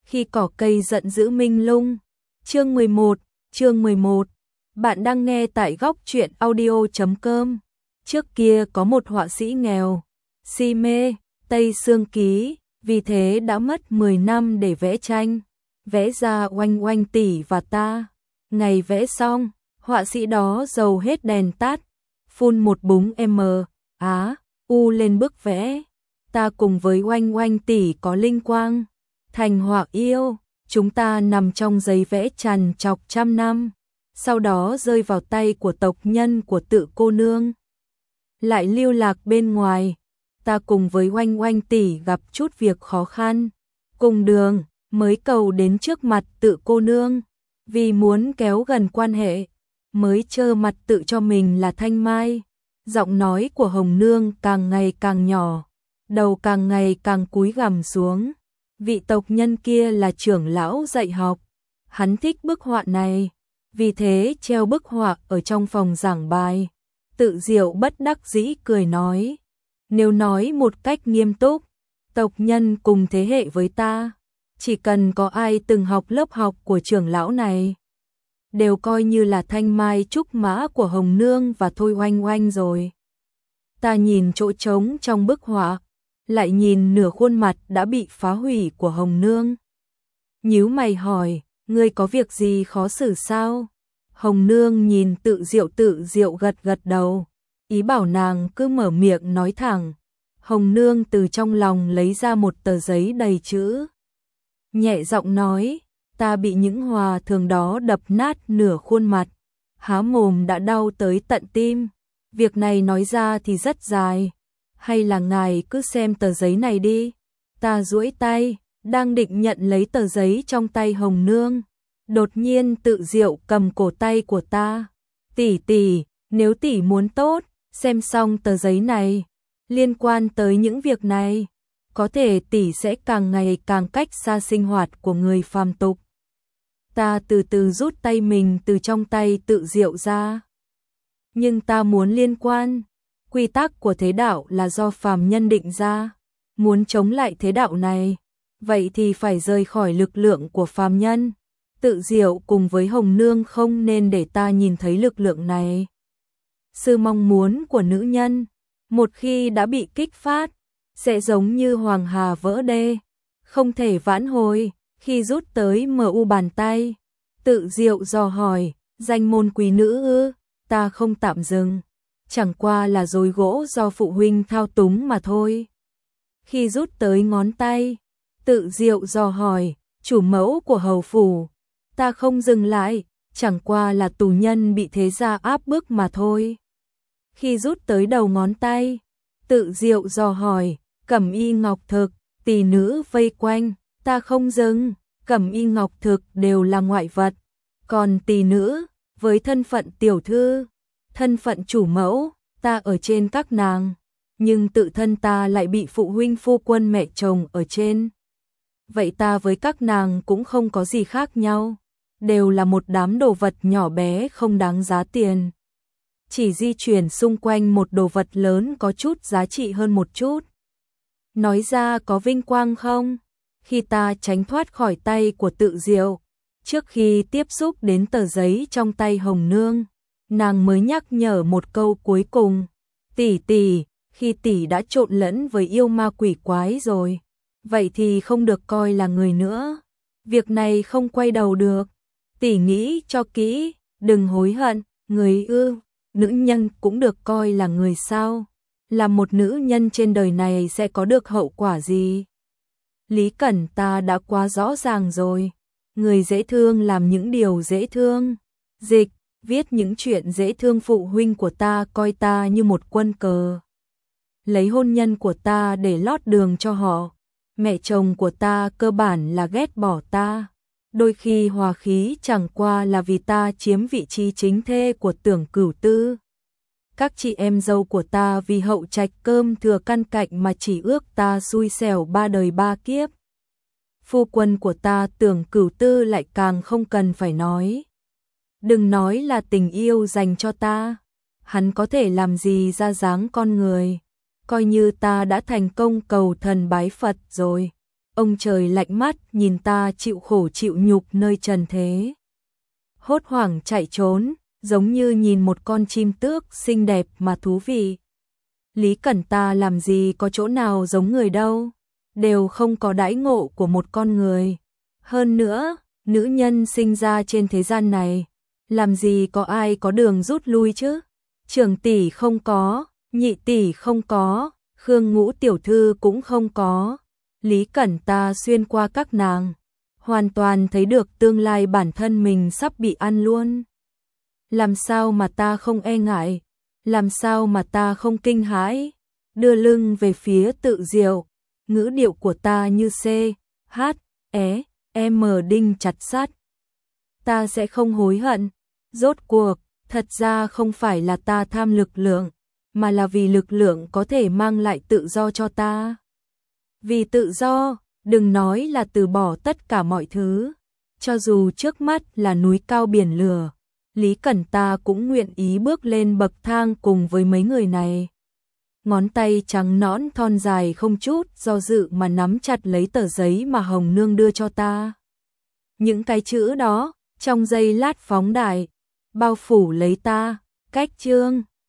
Khi cỏ cây giận dữ minh lung. Chương 11. Bạn đang nghe tại góc truyện audio.com. Trước kia có một họa sĩ nghèo, si mê Tây Sương Ký, vì thế đã mất 10 năm để vẽ tranh, vẽ ra Oanh Oanh tỷ và ta. Ngày vẽ xong, họa sĩ đó dầu hết đèn tắt, phun một búng u lên bức vẽ. Ta cùng với Oanh Oanh tỷ có linh quang, thành họa yêu, chúng ta nằm trong giấy vẽ trằn trọc trăm năm, sau đó rơi vào tay của tộc nhân của Tự cô nương. Lại lưu lạc bên ngoài, ta cùng với Oanh Oanh tỷ gặp chút việc khó khăn, cùng đường mới cầu đến trước mặt Tự cô nương, vì muốn kéo gần quan hệ, mới trơ mặt tự cho mình là Thanh Mai. Giọng nói của Hồng Nương càng ngày càng nhỏ, đầu càng ngày càng cúi gằm xuống. Vị tộc nhân kia là trưởng lão dạy học, hắn thích bức họa này, vì thế treo bức họa ở trong phòng giảng bài. Tự Diệu bất đắc dĩ cười nói, nếu nói một cách nghiêm túc, tộc nhân cùng thế hệ với ta, chỉ cần có ai từng học lớp học của trưởng lão này, đều coi như là thanh mai trúc mã của Hồng Nương và Thôi Oanh Oanh rồi. Ta nhìn chỗ trống trong bức họa, lại nhìn nửa khuôn mặt đã bị phá hủy của Hồng Nương. Nhíu mày hỏi, ngươi có việc gì khó xử sao? Hồng Nương nhìn Tự Diệu gật gật đầu, ý bảo nàng cứ mở miệng nói thẳng. Hồng Nương từ trong lòng lấy ra một tờ giấy đầy chữ, nhẹ giọng nói, ta bị những hòa thường đó đập nát nửa khuôn mặt, há mồm đã đau tới tận tim. Việc này nói ra thì rất dài, hay là ngài cứ xem tờ giấy này đi. Ta duỗi tay, đang định nhận lấy tờ giấy trong tay Hồng Nương. Đột nhiên Tự Diệu cầm cổ tay của ta. Tỷ, nếu tỷ muốn tốt, xem xong tờ giấy này, liên quan tới những việc này, có thể tỷ sẽ càng ngày càng cách xa sinh hoạt của người phàm tục. Ta từ từ rút tay mình từ trong tay Tự Diệu ra. Nhưng ta muốn liên quan. Quy tắc của thế đạo là do phàm nhân định ra. Muốn chống lại thế đạo này, vậy thì phải rời khỏi lực lượng của phàm nhân. Tự Diệu cùng với Hồng Nương không nên để ta nhìn thấy lực lượng này. Sự mong muốn của nữ nhân, một khi đã bị kích phát, sẽ giống như hoàng hà vỡ đê, không thể vãn hồi. Khi rút tới MU bàn tay, Tự Diệu dò hỏi, danh môn quý nữ ư? Ta không tạm dừng, chẳng qua là dối gỗ do phụ huynh thao túng mà thôi. Khi rút tới ngón tay, Tự Diệu dò hỏi, chủ mẫu của hầu phủ. Ta không dừng lại, chẳng qua là tù nhân bị thế gia áp bức mà thôi. Khi rút tới đầu ngón tay, Tự Diệu dò hỏi, cẩm y ngọc thực, tỷ nữ vây quanh. Ta không dừng, cẩm y ngọc thực đều là ngoại vật, còn tỷ nữ, với thân phận tiểu thư, thân phận chủ mẫu, ta ở trên các nàng, nhưng tự thân ta lại bị phụ huynh phu quân mẹ chồng ở trên. Vậy ta với các nàng cũng không có gì khác nhau, đều là một đám đồ vật nhỏ bé không đáng giá tiền. Chỉ di chuyển xung quanh một đồ vật lớn có chút giá trị hơn một chút. Nói ra có vinh quang không? Khi ta tránh thoát khỏi tay của Tự Diệu, trước khi tiếp xúc đến tờ giấy trong tay Hồng Nương, nàng mới nhắc nhở một câu cuối cùng. Tỷ, khi tỷ đã trộn lẫn với yêu ma quỷ quái rồi, vậy thì không được coi là người nữa. Việc này không quay đầu được. Tỷ nghĩ cho kỹ, đừng hối hận. Người ư? Nữ nhân cũng được coi là người sao? Là một nữ nhân trên đời này sẽ có được hậu quả gì? Lý Cẩn ta đã quá rõ ràng rồi. Người dễ thương làm những điều dễ thương. Dịch, viết những chuyện dễ thương. Phụ huynh của ta coi ta như một quân cờ, lấy hôn nhân của ta để lót đường cho họ. Mẹ chồng của ta cơ bản là ghét bỏ ta. Đôi khi hòa khí chẳng qua là vì ta chiếm vị trí chính thê của Tưởng Cửu Tư. Các chị em dâu của ta vì hậu trạch cơm thừa căn cạnh mà chỉ ước ta xui xẻo 3 đời 3 kiếp. Phu quân của ta Tưởng Cửu Tư lại càng không cần phải nói. Đừng nói là tình yêu dành cho ta, hắn có thể làm gì ra dáng con người. Coi như ta đã thành công cầu thần bái Phật rồi, ông trời lạnh mắt nhìn ta chịu khổ chịu nhục nơi trần thế. Hốt hoảng chạy trốn, giống như nhìn một con chim tước xinh đẹp mà thú vị. Lý Cẩn ta làm gì có chỗ nào giống người đâu, đều không có đãi ngộ của một con người. Hơn nữa, nữ nhân sinh ra trên thế gian này, làm gì có ai có đường rút lui chứ? Trưởng tỷ không có, nhị tỷ không có, Khương Ngũ tiểu thư cũng không có. Lý Cẩn ta xuyên qua các nàng, hoàn toàn thấy được tương lai bản thân mình sắp bị ăn luôn. Làm sao mà ta không e ngại, làm sao mà ta không kinh hãi, đưa lưng về phía Tự Diệu, ngữ điệu của ta như C, H, E, M đinh chặt sắt. Ta sẽ không hối hận, rốt cuộc, thật ra không phải là ta tham lực lượng, mà là vì lực lượng có thể mang lại tự do cho ta. Vì tự do, đừng nói là từ bỏ tất cả mọi thứ, cho dù trước mắt là núi cao biển lửa, Lý Cẩn ta cũng nguyện ý bước lên bậc thang cùng với mấy người này. Ngón tay trắng nõn thon dài không chút do dự mà nắm chặt lấy tờ giấy mà Hồng Nương đưa cho ta. Những cái chữ đó, trong giây lát phóng đại, bao phủ lấy ta, cách chương.